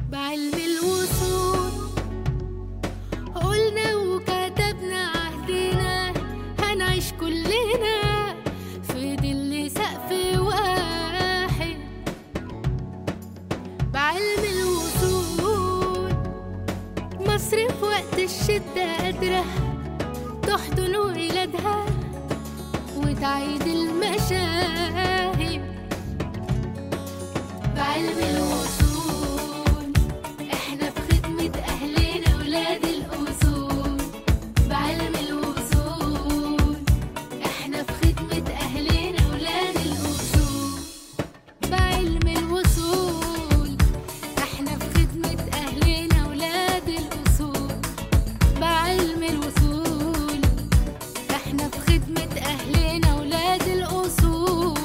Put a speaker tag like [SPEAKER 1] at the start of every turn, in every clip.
[SPEAKER 1] بعلم الوصول قلنا وكتبنا عهدنا هنعيش كلنا في ظل سقف واحد. بعلم الوصول مصر في وقت الشدة قادرة تحضن ولادها وتعيد المشاهد. بعلم الوصول احنا في خدمة اهلنا ولاد الاصول. بعلم الوصول احنا في خدمة اهلنا ولاد الاصول. بعلم الوصول احنا في خدمة اهلنا ولاد الاصول. بعلم الوصول احنا في خدمة اهلنا ولاد الاصول.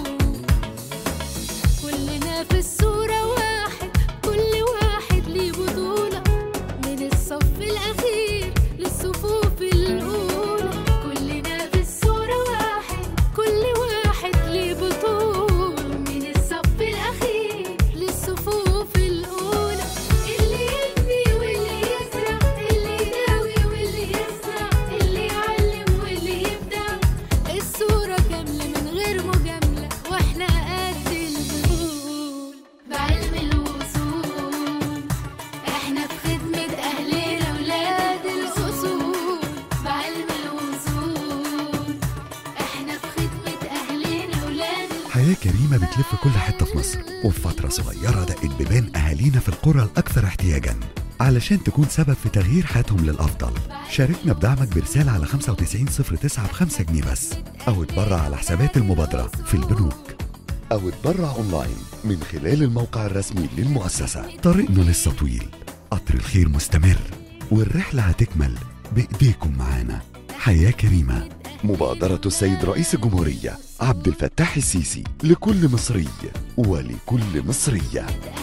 [SPEAKER 1] كلنا في الصورة واحد، كل واحد ليه بطولة من الصف الأخير للصفوف الأولى. كلنا في الصورة واحد، كل واحد ليه بطولة من الصف الأخير للصفوف الأولى. اللي يبني واللي يزرع، اللي يداوي واللي يصنع، اللي يعلم واللي يبدع. الصورة كاملة من غير مجاملة واحنا قد الفضول. بعلم الوصول احنا في خدمة اهلنا ولاد الاصول. بعلم الوصول احنا في خدمة اهلنا ولاد الاصول.
[SPEAKER 2] حياة كريمة بتلف كل حتة في مصر، وفي فترة صغيرة دقت بيبان أهالينا في القرى الأكثر احتياجاً علشان تكون سبب في تغيير حياتهم للأفضل. شاركنا بدعمك برسالة على 9509 ب5 جنيه بس، أو اتبرع على حسابات المبادرة في البنوك، أو اتبرع أونلاين من خلال الموقع الرسمي للمؤسسة. طريقنا لسه طويل، قطر الخير مستمر، والرحلة هتكمل بإيديكم معانا. حياة كريمة، مبادرة السيد رئيس الجمهورية عبد الفتاح السيسي، لكل مصري ولكل مصرية.